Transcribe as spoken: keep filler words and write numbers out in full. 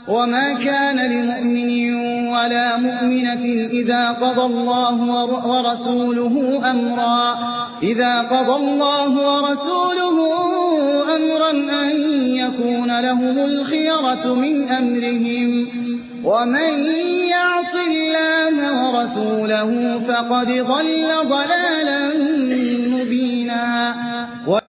وما كان لمؤمن ولا مؤمنة إذا قضى الله ورسوله أمرا إذا قضى الله ورسوله أمرا أن يكون لهم الخيرة من أمرهم ومن يعص الله ورسوله فقد ضل ضلالا مبينا.